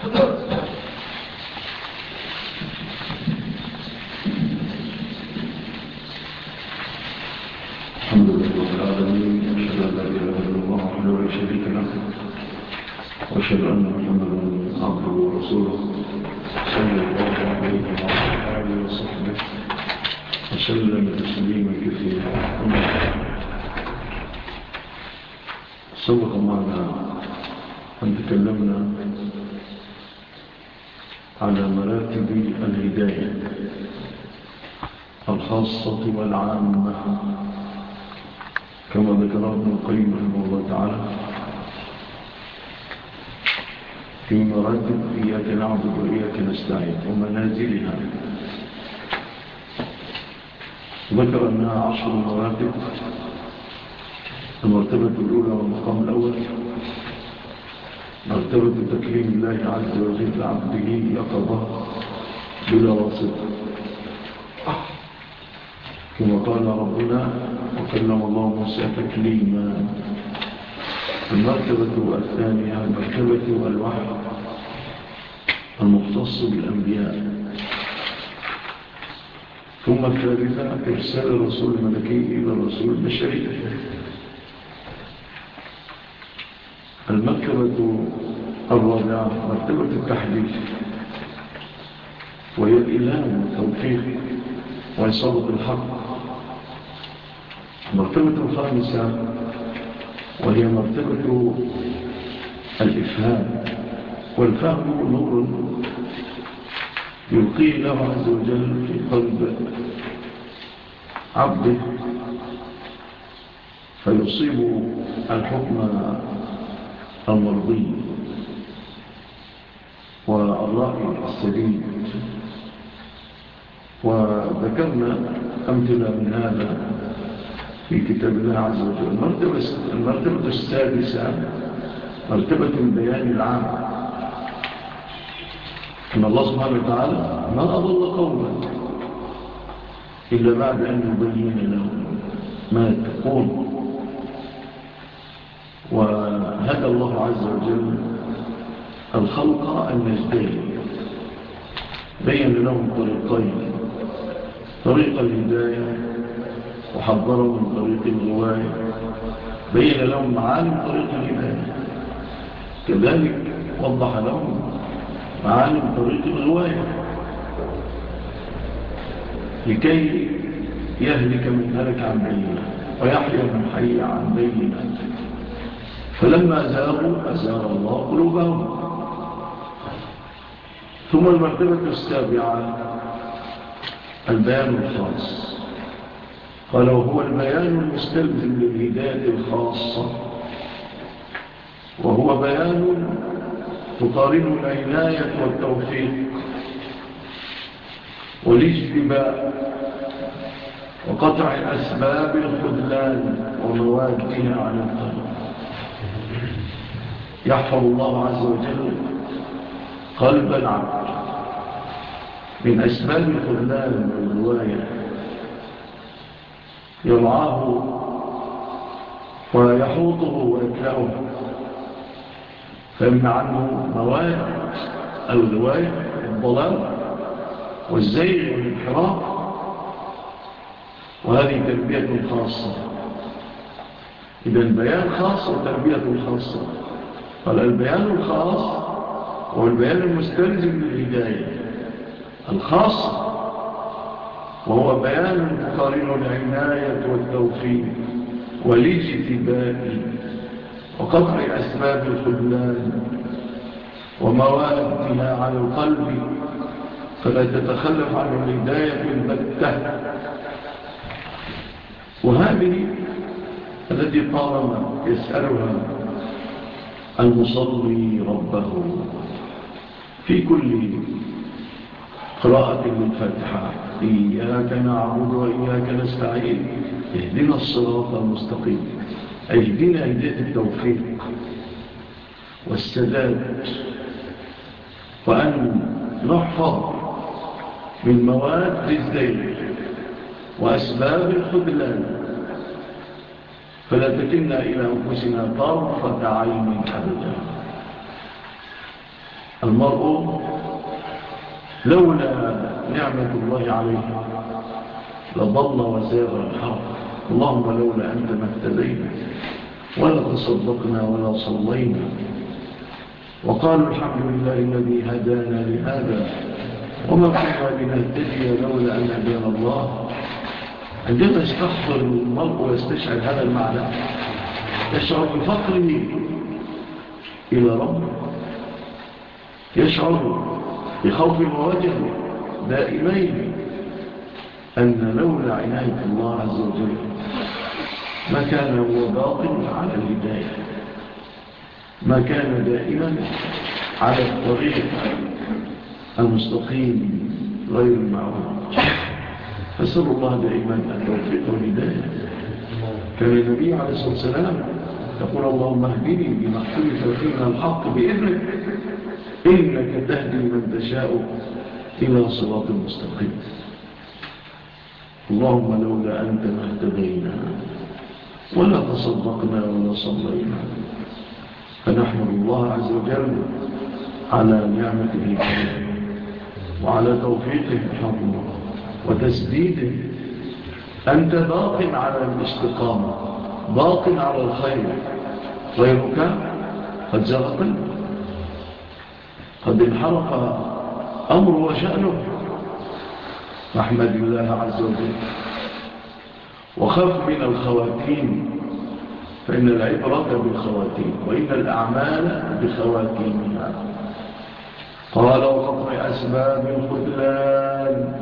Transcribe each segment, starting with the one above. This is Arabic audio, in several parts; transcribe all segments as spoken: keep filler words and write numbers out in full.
الحمد لله رب العالمين، أشهد أن لا إله إلا الله وحده لا شريك له، وأشهد أن محمدا عبده ورسوله صلى الله عليه وعلى آله وصحبه وسلم تسليما كثيرا. سبق معنا أن تكلمنا على مراتب الهداية الخاصة والعامة كما ذكر ابن القيم رحمه الله تعالى في مراتب إياك نعبد وإياك نستعين ومنازلها. ذكر أنها عشر مراتب. المرتبة الأولى والمقام الأول مرتبة تكريم الله عز وجل عبده يقظة بلا واسطة، كما قال ربنا وكلم الله موسى تكليما. المرتبة الثانية مرتبة الوحي المختص بالأنبياء. ثم الثالثة إرسال الرسول الملكي إلى الرسول البشري. المرتبة الرابعة مرتبة التحديث، وهي الإلهام والتوفيق وإصابة الحق. المرتبة الخامسة وهي مرتبة الإفهام، والفهم نور يلقيه الله عز وجل في قلب عبده فيصيب الحكم المرضي والرأي السديد. وذكرنا أمثلة من هذا في كتاب الله عز وجل. المرتبة, المرتبة السادسة مرتبة البيان العام، أن الله سبحانه وتعالى ما أضل قوما إلا بعد أن يبين لهم ما تقول. وهدى الله عز وجل الخلق النجدين، بين لهم طريقين: طريق الهداية وحذروا من طريق الغواية، بين لهم معالم طريق الهداية، كذلك وضح لهم معالم طريق الغواية لكي يهلك من هلك عن بينه ويحيى من حي عن بينه. فلما أزاغوا أزاغ الله قلوبهم. ثم المرتبة السابعة البيان الخاص، قال وهو البيان المستلزم للهداية الخاصة، وهو بيان تقارن العناية والتوفيق والاجتباء وقطع أسباب الخذلان وموادها عن القلب. يحفظ الله عز وجل قلب العبد من أسباب الخذلان والغواية، يرعاه ويحوطه ويكلأه، فيمنع عنه مواد الغواية والضلال والزيغ والانحراف. وهذه تربية خاصة. إذن بيان خاص وتربية خاصة. قال البيان الخاص هو البيان المستلزم للهداية الخاصة، وهو بيان تقارن العناية والتوفيق والاجتباء وقطع أسباب الخذلان وموادها على القلب، فلا تتخلف عن الهداية البتة. وهذه التي طالما يسألها المصلي ربه في كل قراءة للفاتحة: إياك نعبد وإياك نستعين اهدنا الصراط المستقيم. اهدنا هداية التوفيق والسداد، وأن نحفظ من مواد الزيغ وأسباب الخذلان، فلا تكلنا إلى أنفسنا طرفة عين أبدا. المرء لولا نعمة الله عليه لضل وسار الحق. اللهم لولا أنت ما اهتدينا ولا تصدقنا ولا صلينا. وقالوا الحمد لله الذي هدانا لهذا وما كنا لنهتدي لولا أن هدانا الله. عندما يستحضر المرء ويستشعر هذا المعنى يشعر بفقره إلى ربه، يشعر بخوف ووجل دائمين أن لولا عناية الله عز وجل ما كان هو باطل على الهداية، ما كان دائما على الطريق المستقيم غير المعروف. فسأل الله دائما التوفيق والهداية. كان النبي عليه الصلاة والسلام يقول اللهم اهدني بما اختلف فيه من الحق بإذنك إنك تهدي من تشاء إلى صراط مستقيم. اللهم لولا أنت ما اهتدينا ولا تصدقنا ولا صلينا. فنحمد الله عز وجل على نعمته وعلى توفيقه رحمه وتسديده. أنت باق على الاستقامة، باق على الخير، غيرك قد زاغ قلبه، قد انحرق أمر وشأنه. فاحمد الله عز وجل وخف من الخواتيم، فإن العبرة بالخواتيم وإن الأعمال بخواتيمها. قال وقطع أسباب الخذلان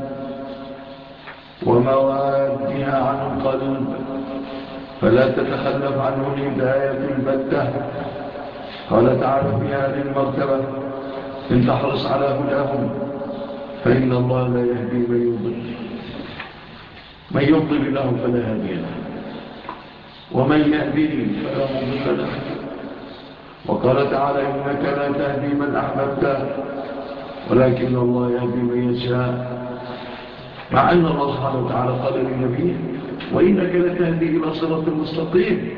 وموادها عن القلب فلا تتخلف عنه الهداية البتة. قال تعالى في هذه المرتبة إن تحرص على هداهم فإن الله لا يهدي من يضل، من يضل له فلا هادي له ومن يهديه فلا مضل له. وقال تعالى إنك لا تهدي من أحببت ولكن الله يهدي من يشاء، مع أن الله سبحانه وتعالى قال للنبي وإنك لا تهدي إلى صراط مستقيم.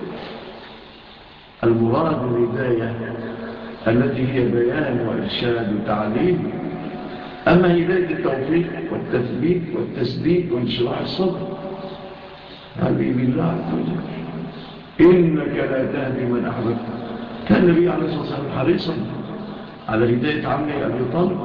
المراد الهداية التي هي بيان وإرشاد وتعليم. أما هداية التوفيق والتثبيت والتسديد وانشراح الصدر هذه بالله عز وجل. إنك لا تهدي من أحببت. كان النبي عليه الصلاة والسلام حريصا على هداية عمه أبي طالب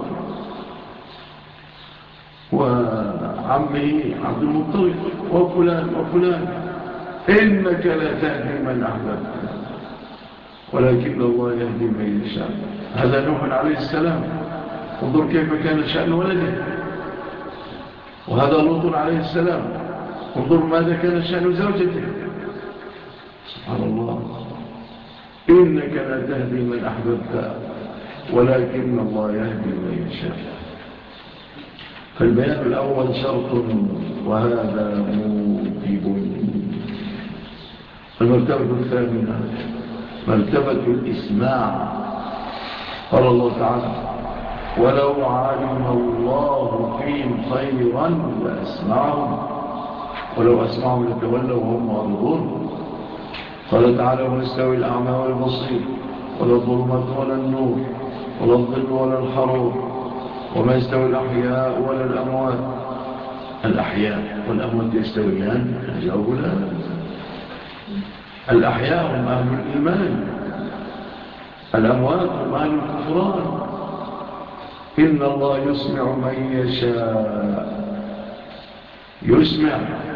وعمه عبد المطلب وفلان وفلان. إنك لا تهدي من أحببت ولكن الله يهدي من يشاء. هذا نوح عليه السلام، انظر كيف كان شأن ولده. وهذا لوط عليه السلام، انظر ماذا كان شأن زوجته. سبحان الله. إنك لا تهدي من أحببت ولكن الله يهدي من يشاء. فالبيان الأول شرط وهذا موجب. المرتبة الثامنة مرتبة الإسماع. قال الله تعالى ولو علم الله فيهم خيرا لأسمعهم ولو أسمعهم لتولوا وهم معرضون. قال تعالى ولا يستوي الأعمى والبصير ولا الظلمات ولا النور ولا الظل ولا الحرور وما يستوي الأحياء ولا الأموات. الأحياء والأموات يستويان؟ الجواب لا. الأحياء هم أهل الإيمان، الأموات هم أهل الكفران. إن الله يسمع من يشاء، يسمع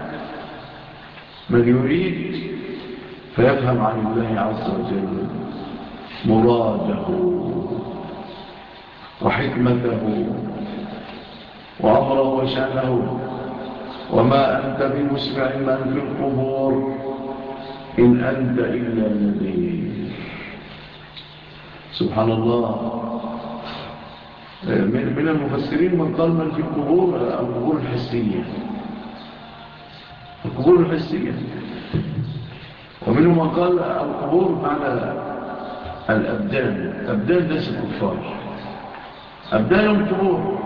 من يريد فيفهم عن الله عز وجل مراده وحكمته وأمره وشأنه. وما أنت بمسمع من في القبور إن أنت إلا نذير. سبحان الله. من المفسرين من قال من في القبور القبور الحسية، القبور الحسية. ومنهم من قال القبور معنى الأبدان، أبدان ناس الكفار، أبدانهم قبور.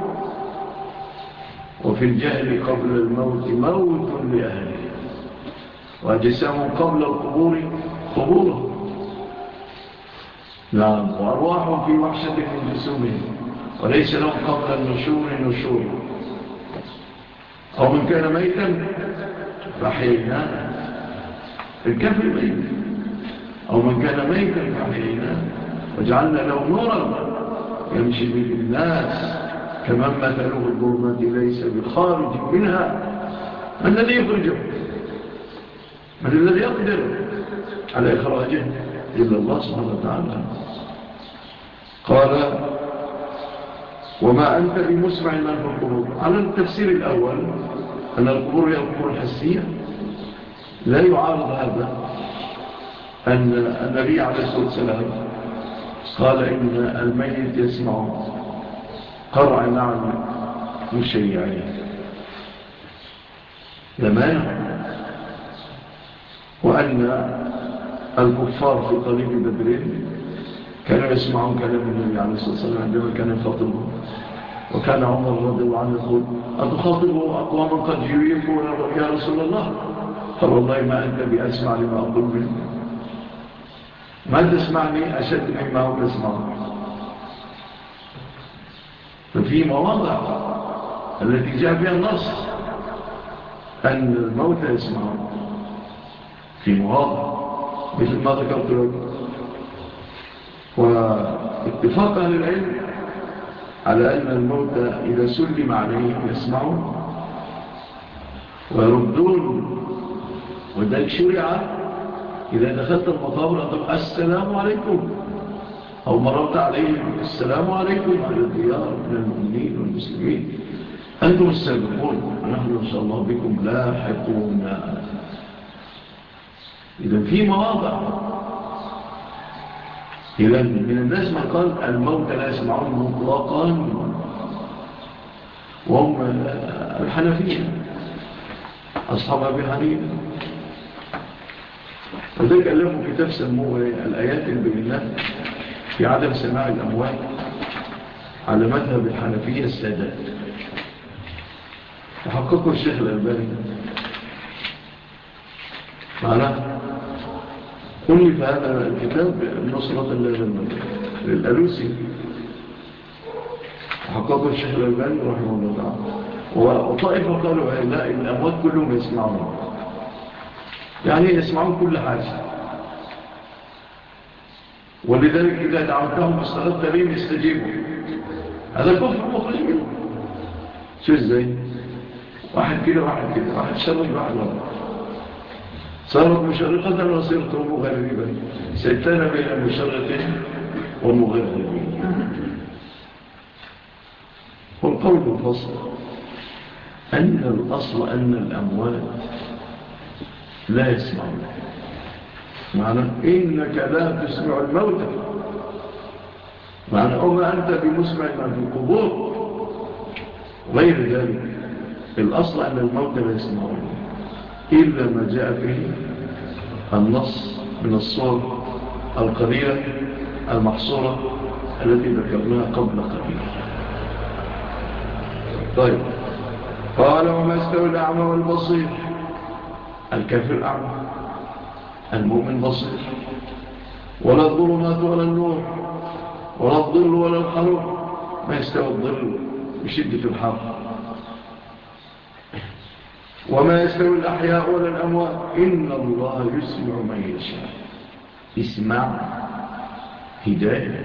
وفي الجهل قبل الموت موت لأهله وأجسام قبل القبور قبور. نعم، وأرواح في وحشة من جسومهم وليس لهم قبل النشور نشور. أو من كان ميتا فحينا، الكافر ميت. أو من كان ميتا فحينا وجعلنا له نورا يمشي به الناس كمن مثله الظلمات ليس بخارج منها. من الذي يخرجه؟ من الذي يقدر على إخراجه؟ إلا الله سبحانه وتعالى. قال وما أنت بمسمع من في القبور. على التفسير الأول أن القبور هي القبور الحسية، لا يعارض هذا أن النبي عليه الصلاة والسلام قال إن الميت يسمع قرع نعل مشيعين، لمانع. وأن الكفار في طريق بدرين كانوا يسمعون كلام النبي عليه الصلاة والسلام عندما كان يخاطبهم. وكان عمر رضي الله عنه يقول أتخاطبوا أقواما قد جيبوا يا رسول الله؟ قال والله ما أنت بأسمع لما أقول منه، ما تسمعني أشد مما هم يسمعون. ففي مواضع التي جاء فيها النص أن الموت يسمعون، في مواضع مثل ما ذكرت لكم. واتفاق أهل العلم على أن الموت إذا سلم عليهم يسمعون ويردون. وذلك شرع إذا دخلت المقابر أن تقول السلام عليكم، أو مررت عليهم السلام عليكم على الديار من المؤمنين والمسلمين، أنتم السابقون ونحن إن شاء الله بكم لاحقون. إذا في مواضع. إذا من الناس من قال الموت لا يسمعون مطلقا، وهم الحنفية أصحاب أبي حنيفة. وذلك ألفوا كتاب سموه الآيات البينات في عدم سماع الأموات على مذهب الحنفية السادات، وحققه الشيخ الألباني. معناه ألف هذا الكتاب نصرة للألوسي، وحققه الشيخ الألباني رحمه الله تعالى. وطائفة قالوا لا، الأموات كلهم يسمعون، يعني يسمعون كل حاجة، ولذلك إذا دعوتهم واستغدت بهم يستجيبوا. هذا كفر مخرج منه. شو ازاي؟ واحد كده واحد كده، واحد شرق واحد غرب، صارت مشرقة وصرت مغربا، ستان بين مشرق ومغرب. والقول الفصل أن الأصل أن الأموات لا يسمعون. معنى إنك لا تسمع الموتى، معنى أما أنت بمسمع ما في القبور غير ذلك. الأصل أن الموتى لا يسمعون إلا ما جاء فيه النص من الصور القليلة المحصورة التي ذكرناها قبل قليل. طيب، قال وما استوى الأعمى والبصير. الكافر أعمى، المؤمن بصير. ولا الظلمات ولا النور ولا الظل ولا الحرور. ما يستوى الظل بشدة الحر. وما يستوي الأحياء ولا الأموات إن الله يسمع من يشاء. اسمع هداية،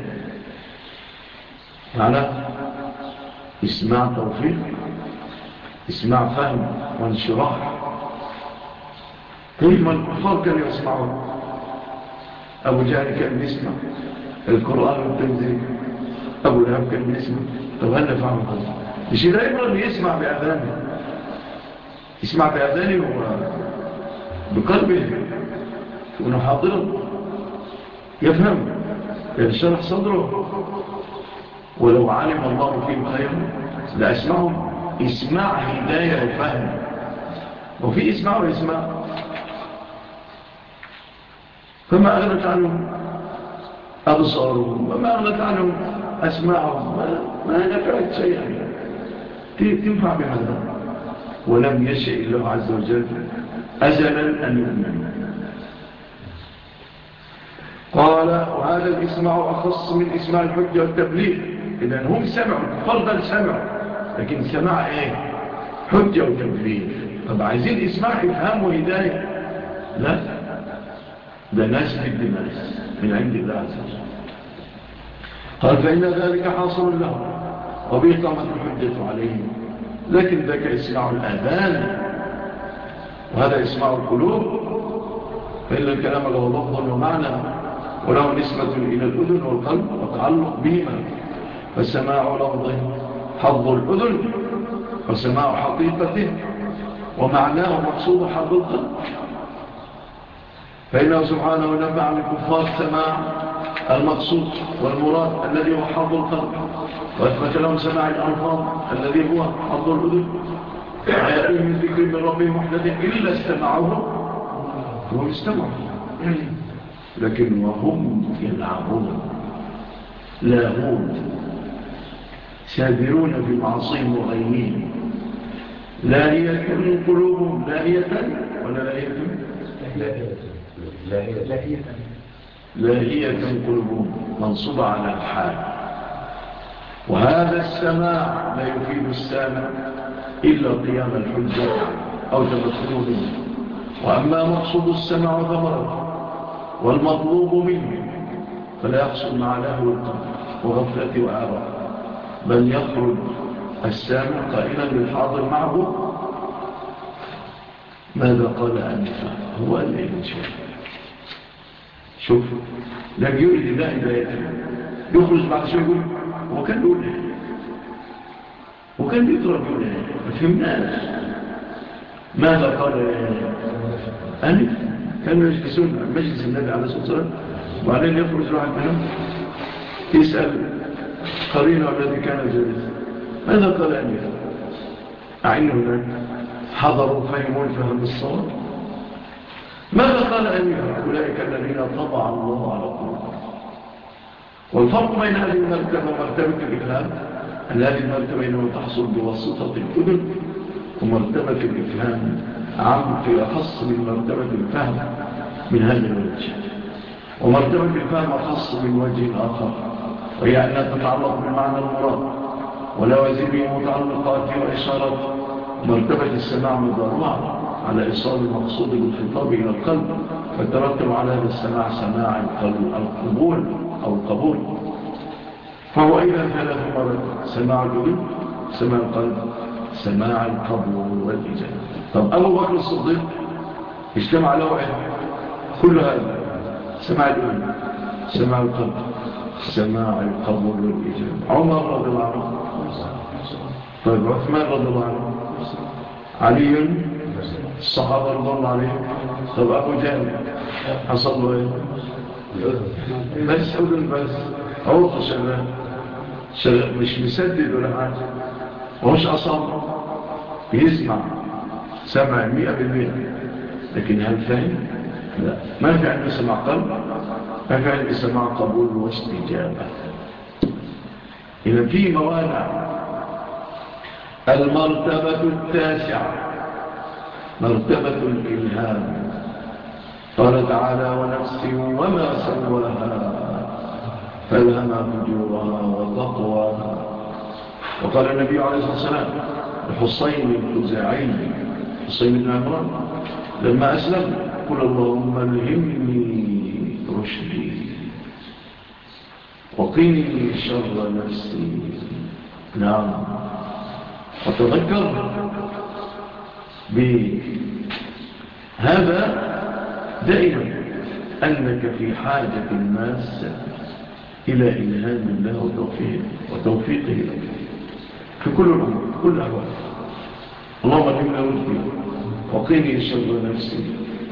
معنى اسمع توفيق، اسمع فهم وانشراح. كيف ما الكفار كانوا يسمعون. أبو جهل كان يسمع القرآن والتنزيل، أبو لهب كان يسمع. طب هل نفعه هذا؟ مش لا يبرد يسمع بأذانه، يسمع بأذانه وبقلبه ونحاضره، يفهم، ينشرح صدره. ولو علم الله فيهم خيرا لأسمعهم. اسمع هداية وفهم، وفي اسمع واسمع. فما أغنت عنهم أبصارهم وما أغنت عنهم أسماعهم، ما نفعت شيئا تنفع بهذا. ولم يشاء الله عز وجل أزلا أن يؤمنوا. قال وهذا الإسماع أخص من إسماع الحجة والتبليغ. إذن هم سمعوا فرضا سمعوا، لكن سمع إيه؟ حجة وتبليغ. طب عايزين إسماع إفهام وهداية؟ لا، ده ناس في الناس من عند الله عز وجل. قال فإن ذلك حاصل لهم وبه قامت الحجة عليهم، لكن ذاك إسماع الآذان وهذا إسماع القلوب، فإن الكلام له لفظ ومعنى وله نسبة إلى الأذن والقلب وتعلق بهما، فسماع لفظه حظ الأذن وسماع حقيقته ومعناه مقصود حظ القلب. فإنه سبحانه نفع للكفار سماع المقصود والمراد الذي هو حظ القلب، وأثبت لهم سماع الألفاظ الذي هو حظ الأذن. ويأتي من ذكر من ربهم محدث إلا استمعوه وهم استمعوا، لكن وهم يلعبون لاهون سابرون في معصيهم وغيهم، لاهية قلوبهم، لاهية ولا لاهية؟ لاهية لاهية قلوبهم منصوبة على الحال. وهذا السماع لا يفيد السامع إلا قيام الحجة أو تمكنه منه. وأما مقصود السماع ثمرة والمطلوب منه فلا يحصل مع لهو القلب وغفلته وآراء، بل يخرج السامع قائلا للحاضر معه ماذا قال أنفا، هو قال إيه شوف شوف لم يريد الله هدايته، يخرج بعد شوي يقول هو كان يقول إيه، هو كان بيقرأ يقول إيه، ما فهمناش ماذا قال أنف. كانوا يجلسون مجلس النبي عليه الصلاة والسلام وبعدين يخرج واحد منهم يسأل قرينه الذي كان جالسا ماذا قال أنف، أعني هناك حضروا فهموا الفهم الصواب. ماذا قال أنف؟ أولئك الذين طبع الله على قلوبهم. والفرق بين هذه المرتبة ومرتبة الإفهام أن هذه المرتبة إنما تحصل بواسطة الأذن، ومرتبة الإفهام عام في أخص من مرتبة الفهم من هذا الوجه. ومرتبة الفهم أخص من وجه آخر، وهي أنها تتعلق بالمعنى المراد ولوازمه متعلقاته وإشارته. مرتبة السماع مدارها على إيصال المقصود بالخطاب إلى القلب، فترتب على هذا السماع سماع القبول أو القبول. فهو إذا ثلاث مرات: سماع الأذن، سماع القلب، سماع القبول والإجابة. طب أبو بكر الصديق اجتمع له إيه؟ كل هذا: سماع الأذن، سماع القلب، سماع القبول والإجابة. عمر رضي الله عنه، طيب عثمان رضي الله عنه، علي، الصحابة رضي الله عليهم. طب أبو جهل حصل له إيه؟ بس أذن بس، عوضه شغال شغال مش مسدد ولا حاجة، ومش أصاب يسمع سمع مئة بالمئة، لكن هل فهم؟ لا، ما في عنده سمع قلب، ما في عنده سمع قبول واستجابة. إذا في موانع. المرتبة التاسعة مرتبة الإلهام. قال تعالى: ونفس وما سواها فألهمها فجورها وتقواها. وقال النبي عليه الصلاة والسلام الحصين الخزاعي حصين بن عمران لما أسلم: قل اللهم الهمني رشدي وقني شر نفسي. نعم، وتذكر بهذا دائما أنك في حاجة ماسة إلى إلهام الله وتوفيقه وتوفيقه لك في كل الأمور، كل الأحوال. اللهم الهمني رشدي وقني شر نفسي.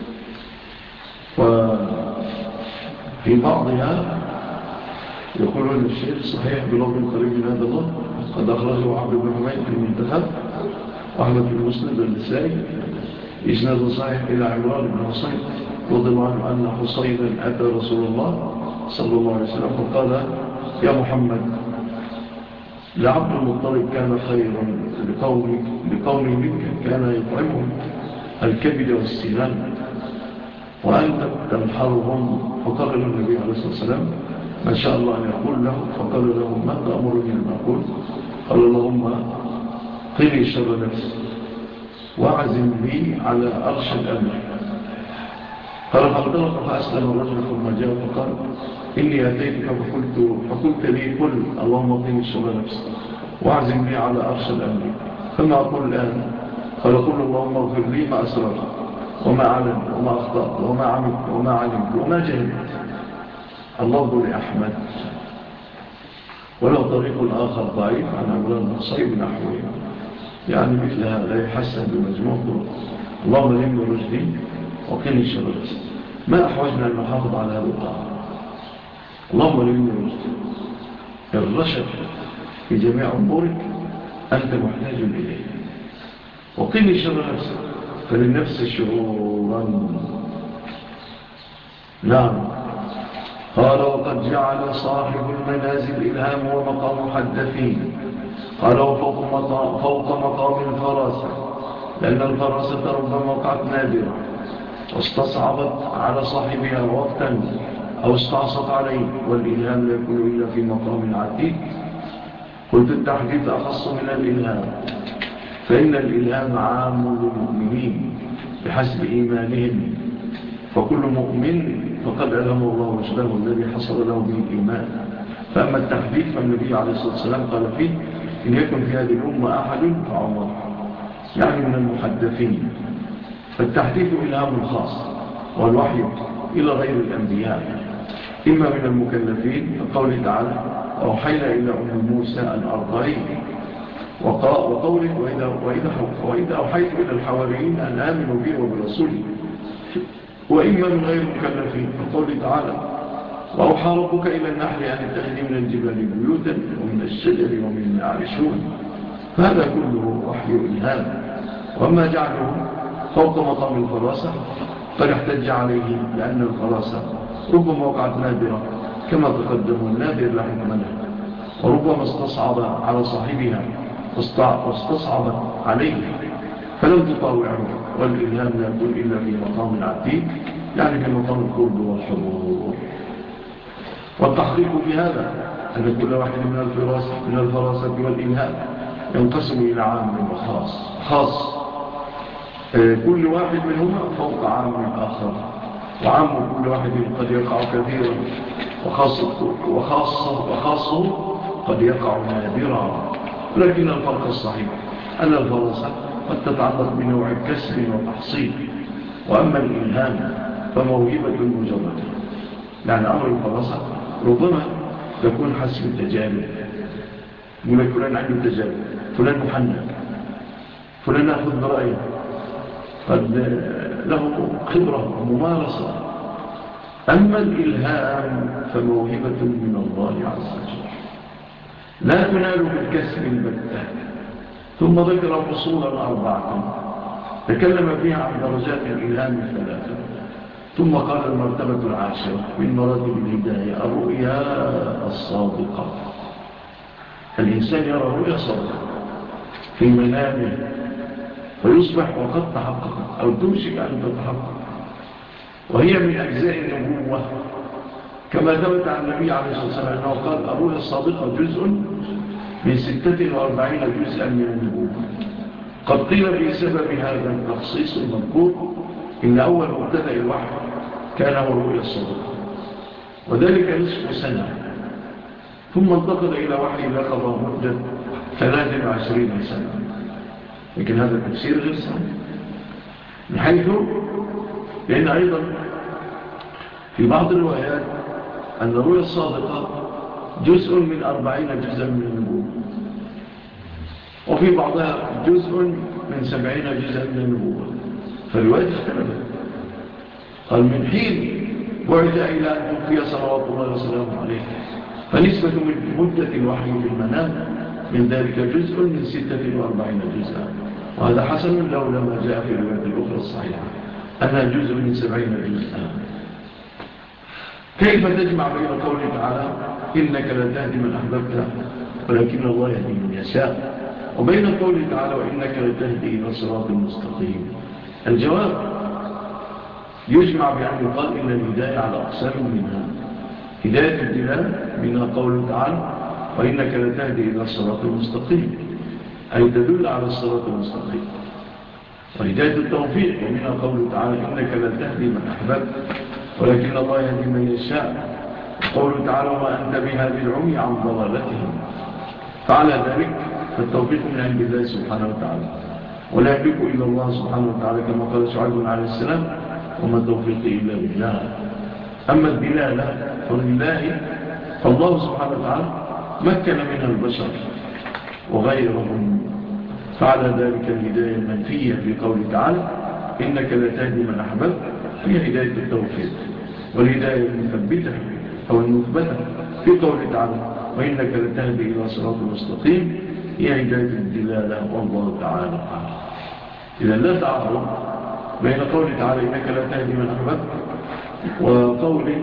وفي بعضها يقولون الشيخ صحيح بلفظ قريب من هذا الله، قد أخرجه عبد بن حميد في المنتخب وأحمد في المسند والنسائي إسناد صحيح إلى عمران بن حصين رضي الله عنه أن حصينا أتى رسول الله صلى الله عليه وسلم فقال: يا محمد، لعبد المطلب كان خيرا لقومه لقوم منك، كان يطعمهم الكبد والسنان وأنت تنحرهم. فقال له النبي عليه الصلاة والسلام: ما شاء الله أن يقول له، فقال له ما تأمرني أن أقول؟ قال اللهم قني شر نفسي واعزم لي على أرش الأمر. قال فانطلق فأسلم الرجل ثم جاء فقال إني أتيتك فقلت, فقلت لي قل اللهم قني شر نفسي واعزم لي على أرش الأمر، فما أقول الآن؟ قال قل اللهم اغفر لي ما أسررت وما أعلم وما أخطأت وما عملت وما علمت وما جهلت. الله لأحمد. وله طريق آخر ضعيف عن عمران بن صيب نحوه، يعني مثل هذا يحسن بمجموع طرق. اللهم لمن رشدي وقني شر نفسي. ما أحوجنا أن نحافظ على هذا الطعام؟ اللهم لمن رشدي، الرشد في جميع أمورك أنت محتاج إليه. وقني شر نفسي، فللنفس شرورا. نعم. قال وقد جعل صاحب المنازل الإلهام ومقام محدثين. قال وفوق مقام, فوق مقام الفراسة، لأن الفراسة ربما وقعت نادرة واستصعبت على صاحبها وقتا أو استعصت عليه، والإلهام لا يكون إلا في مقام عتيد. قلت التحديث أخص من الإلهام، فإن الإلهام عام للمؤمنين بحسب إيمانهم، فكل مؤمن فقد ألهم الله رشده الذي حصل له به الإيمان. فأما التحديث فالنبي عليه الصلاة والسلام قال فيه إن يكن في هذه الأمة أحد فعمر، يعني من المحدثين. فالتحديث إلهام خاص، والوحي إلى غير الأنبياء إما من المكلفين، فقوله تعالى أوحينا إلى أم موسى أن أرضعيه، وقوله وإذا, وإذا, وإذا أوحيت إلى الحواريين أن آمنوا بي وبرسولي، وإما من غير المكلفين، فقوله تعالى وأوحى ربك إلى النحل أن اتخذي من الجبال بيوتا ومن الشجر ومن يعرشون. فهذا كله وحي إلهام. وأما جعله فوق مقام الفراسة فنحتج عليه، لأن الفراسة ربما وقعت نادرة كما تقدم، النادر لا حكم له، وربما استصعب على صاحبها واستصعبت عليه فلم تطاوعه. والإلهام لا يكون إلا في مقام عتيد، يعني في مقام القرب والحضور. والتحقيق في هذا أن كل واحد من الفراسة, من الفراسة والإلهام ينقسم إلى عام وخاص. خاص كل واحد منهما فوق عام الآخر، وعام كل واحد قد يقع كثيرا، وخاصه, وخاصه, وخاصه قد يقع نادرا. ولكن الفرق الصحيح أن الفراسة قد تتعلق بنوع كسب وتحصيل، وأما الإلهام فموهبة مجردة. يعني أمر الفراسة ربما تكون حسب التجارب، يقول فلان عنده تجارب، فلان محنك، فلان أخذ برأيه، قد له خبرة وممارسة. أما الإلهام فموهبة من الله عز وجل لا تنال بالكسب البتة. ثم ذكر فصولا أربعة تكلم فيها عن درجات الإلهام الثلاثة، ثم قال المرتبة العاشرة من مراتب الهداية الرؤيا الصادقة. الإنسان يرى رؤيا صادقة في منامه فيصبح وقد تحقق أو توشك أن تتحقق، وهي من أجزاء النبوة، كما ثبت عن النبي عليه الصلاة والسلام أنه قال الرؤيا الصادقة جزء من ستة وأربعين جزءا من النبوة. قد قيل في سبب هذا التخصيص المذكور إن أول مبتدأ الوحي كان هو الرؤيا الصادقة، وذلك نصف سنة، ثم انتقل إلى وحي لقضى مدة ثلاث وعشرين سنة. لكن هذا التفسير غير صحيح، من حيث لأن أيضا في بعض الروايات أن الرؤيا الصادقة جزء من أربعين جزءا من النبوة، وفي بعضها جزء من سبعين جزءا من النبوة، فالروايات اختلفت. قال من حين بعث إلى أن توفي صلوات الله وسلامه عليه، فنسبة من مدة الوحي في المنام من ذلك جزء من ستة وأربعين جزءا، وهذا حسن لو لما جاء في الرواية الأخرى الصحيحة أنها جزء من سبعين جزءا. كيف تجمع بين قوله تعالى إنك لا تهدي من أحببت ولكن الله يهدي من يشاء، وبين قوله تعالى وإنك لا تهدي إلى صراط المستقيم؟ الجواب يجمع بأن يقال إن الهداية على أقسام منها هداية الدلالة منها قوله تعالى وإنك لتهدي إلى الصراط المستقيم، أي تدل على الصراط المستقيم. وهداية التوفيق ومنها قوله تعالى إنك لا تهدي من أحببت ولكن الله يهدي من يشاء، وقوله تعالى وما أنت بهادي العمي عن ضلالتهم. فعلى ذلك فالتوفيق من عند الله سبحانه وتعالى، ولا يملك إلا الله سبحانه وتعالى كما قال شعيب عليه السلام وما توفيقي إلا بالله. أما الدلالة فلله، فالله سبحانه وتعالى مكن منها البشر وغيرهم. فعلى ذلك الهداية المنفية في قوله تعالى إنك لا تهدي من أحببت هي هداية التوفيق، والهداية المثبتة أو المثبتة في قوله تعالى وإنك لتهدي إلى صراط مستقيم هي هداية الدلالة، والله تعالى أعلم. إذا لا تعارض بين قوله تعالى إنك لا تهدي من أحببت وقوله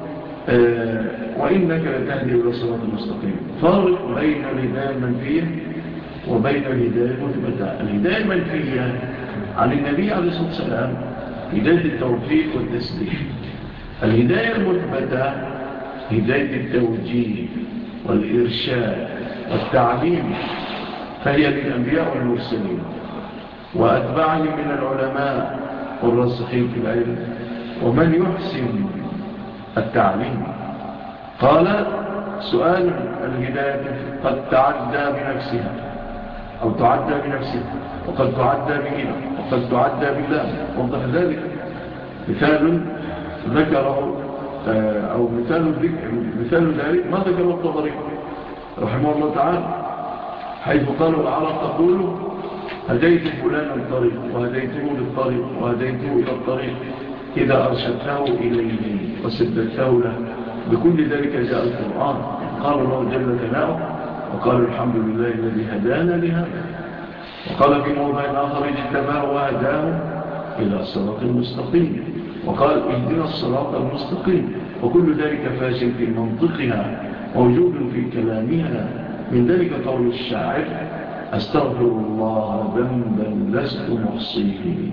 آه وإنك لتهدي إلى صراط مستقيم. فارق بين الهداية المنفية وبين الهداية المثبتة. الهداية المنفية عن النبي عليه الصلاة والسلام هداية التوفيق والتسديد. الهداية المثبتة هداية التوجيه والإرشاد والتعليم، فهي للأنبياء والمرسلين وأتباعهم من العلماء والراسخين في العلم ومن يحسن التعليم. قال سؤال الهداية قد تعدى بنفسها أو تعدى بنفسها وقد تعدى بإله وقد تعدى بالله. وضح ذلك مثال ذكره أو مثال, مثال ذلك ما ذكره الطبري رحمه الله تعالى، حيث قالوا العرب تقول هديت فلانا الطريق وهديته للطريق وهديته إلى الطريق إذا أرشدته إليه وسددته له. بكل ذلك جاء القرآن. قال الله جل ثناؤه وقال الحمد لله الذي هدانا لهذا. وقال في موضع آخر اجتباه وهداه إلى الصراط المستقيم، وقال اهدنا الصراط المستقيم. وكل ذلك فاشل في منطقها موجود في كلامها. من ذلك قول الشاعر أستغفر الله ذنبا لست محصيه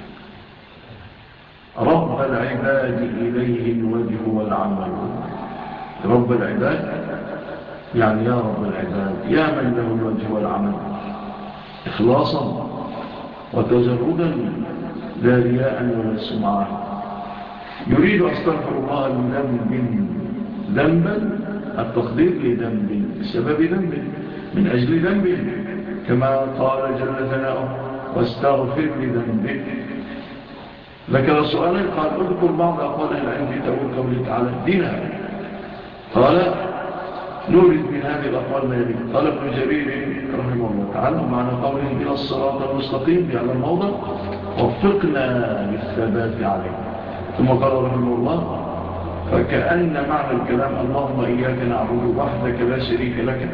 رب العباد إليه الوجه والعمل. رب العباد يعني يا رب العباد، يا من له الوجه والعمل، إخلاصا وتجردا لا رياء ولا سمعة. يريد أستغفر الله لذنب، ذنبا التقدير لذنب بسبب ذنب من أجل ذنب، كما قال جل ثناؤه واستغفر لذنبك. ذكر سؤالا قال اذكر بعض أقوال العلم في تأويل قوله تعالى اهدنا. قال نورد من هذه الأقوال ما يلي. قال ابن جرير رحمه الله تعالى ومعنى قوله اهدنا الصراط المستقيم في هذا الموضع وفقنا للثبات عليه. ثم قال رحمه الله فكأن معنى الكلام اللهم إياك نعبد وحدك لا شريك لك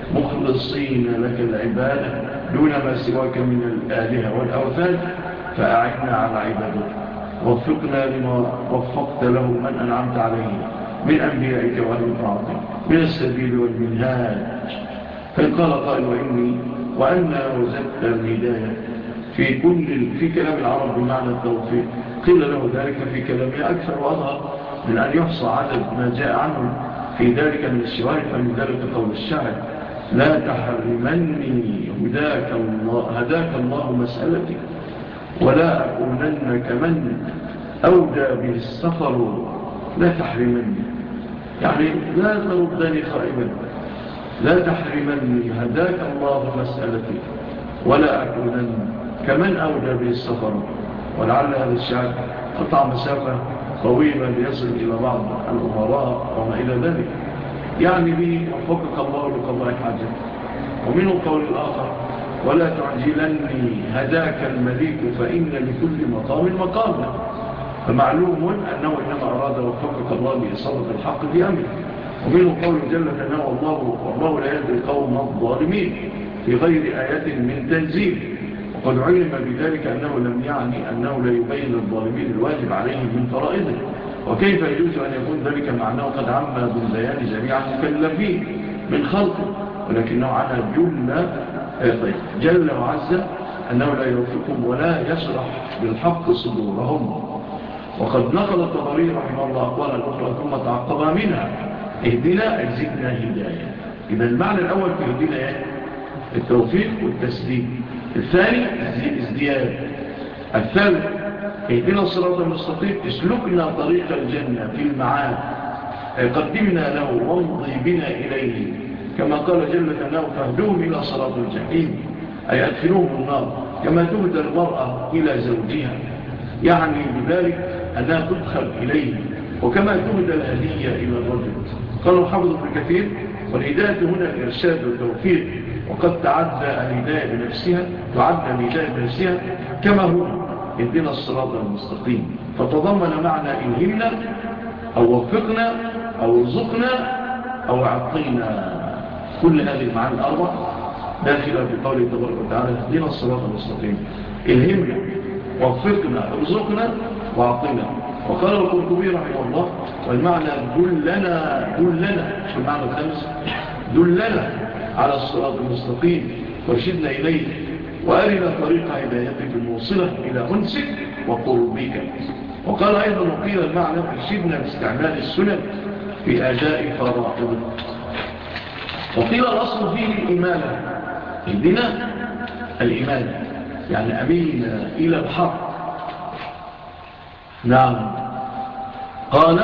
مخلصين لك العبادة دون ما سواك من الآلهة والأوثان فأعنا على عبادك وفقنا لما وفقت له من أنعمت عليه من أنبيائك وأهل طاعتك من السبيل والمنهاج. فإن قال قائل وإني وأن وزدت الهداية في كل في كلام العرب بمعنى التوفيق، قيل له ذلك في كلامه أكثر وأظهر من أن يحصى عدد ما جاء عنه في ذلك من الشواهد. فمن ذلك قول الشاعر لا تحرمني هداك الله, هداك الله مسألتي ولا أكونن كمن أودى به السفر. لا تحرمني يعني لا تردني خائبا، لا تحرمني هداك الله مسألتي ولا أكونن كمن أودى به السفر. ولعل هذا الشعر قطع مسافة طويلة ليصل إلى بعض الأمراء وما إلى ذلك، يعني به وفقك الله لقضاء حاجة. ومنه قول الآخر ولا تعجلني هداك المليك فإن لكل مقام مقام. فمعلوم أنه إنما أراد وفقك الله لإصابة الحق في أمره. ومنه قول جل ثناؤه والله, والله لا يهدي القوم الظالمين في غير آيات من تنزيل. وقد علم بذلك أنه لم يعني أنه لا يبين للظالمين الواجب عليهم من فرائضه. وكيف يجوز أن يكون ذلك معناه قد عم بالبيان جميع المكلفين من خلقه، ولكنه عنها جل, طيب جل وعز أنه لا يوفقهم ولا يشرح بالحق صدورهم. وقد نقل الطبري رحمه الله أقوالا أخرى ثم تعقبها منها اهدنا أي زدنا هداية. إذا المعنى الأول في اهدنا إيه؟ التوفيق والتسديد. الثاني ازدياد. الثالث اهدنا الصراط المستقيم اسلكنا طريق الجنة في المعاد قدمنا له وامضي بنا إليه كما قال جل جلاله فاهدوهم إلى صراط الجحيم أي أدخلوهم النار كما تهدى المرأة إلى زوجها، يعني بذلك أنها تدخل إليه وكما تهدى الهدية إلى الرجل. قال الحافظ ابن كثير والهداية هنا الإرشاد والتوفيق، وقد تعدى الهداية بنفسها تعدى الهداية بنفسها كما هو اهدنا الصراط المستقيم، فتضمن معنى إلهمنا أو وفقنا أو ارزقنا أو أعطينا. كل هذه المعاني الأربع داخلة في قوله تبارك وتعالى اهدنا الصراط المستقيم، إلهمنا وفقنا ارزقنا وأعطينا. وقال القرطبي رحمه الله والمعنى دلنا دلنا شو المعنى الخامس؟ دلنا على الصراط المستقيم وارشدنا إليه وأرنا طريق هدايتك الموصلة إلى أنسك وقربك. وقال أيضا وقيل المعنى ارشدنا باستعمال السنن في أداء فرائضك. وقيل الأصل فيه الإمالة، اهدنا الإمالة يعني أمين إلى الحق. نعم قال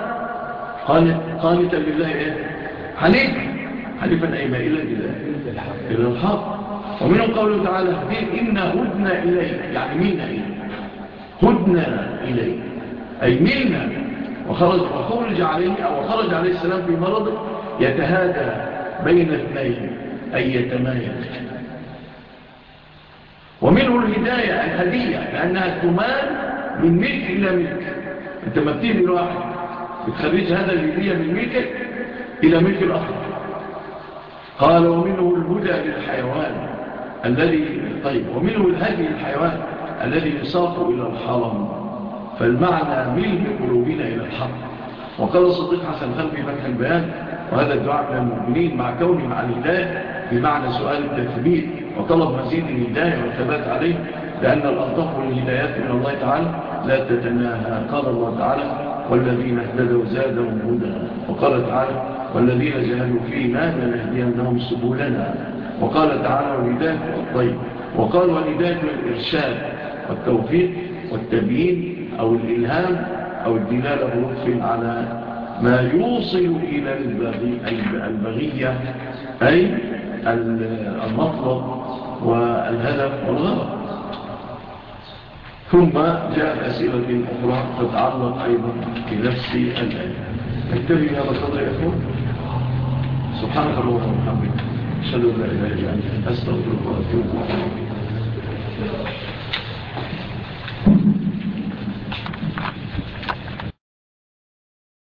قانتا لله إيه؟ حنيفا حنيفا أي مائلا إلى الحق. ومنهم قوله تعالى إنا هدنا إليه يعني ميلنا إليه، هدنا إليه أي ميلنا. وخرج وخرج عليه أو خرج عليه السلام في مرضه يتهادى بين اثنين أي يتمايل. ومنه الهداية الهدية لأنها تمال من ملك إلى ملك. أنت ما بتيجي الواحد بتخرج هذا الهدية من ملكك إلى ملك الآخر. قال ومنه الهدى للحيوان الذي طيب ومنه الهدي للحيوان الذي يساق إلى الحرم، فالمعنى ميل بقلوبنا إلى الحق. وقال الصديق حسن خان في فتح البيان وهذا الدعاء من المؤمنين مع كونه مع الهداية بمعنى سؤال التثبيت وطلب مزيد الهداية والثبات عليه، لأن الألطف والهدايات من الله تعالى لا تتناهى. قال الله تعالى والذين اهتدوا زادهم هدى، وقال تعالى والذين جاهدوا فينا لنهدينهم سبلنا. وقال تعالى والهداية والطيب. وقال والهداية الإرشاد والتوفيق والتبيين أو الإلهام أو الدلالة بلطف على ما يوصل إلى البغية أي المطلب والهدف والغرض. ثم جاءت أسئلة أخرى تتعلق أيضا بنفس الآية. اكتبي هذا القدر يا أخوان. سبحانك اللهم وبحمدك أشهد أن لا إله إلا أنت أستغفرك وأتوب إليك.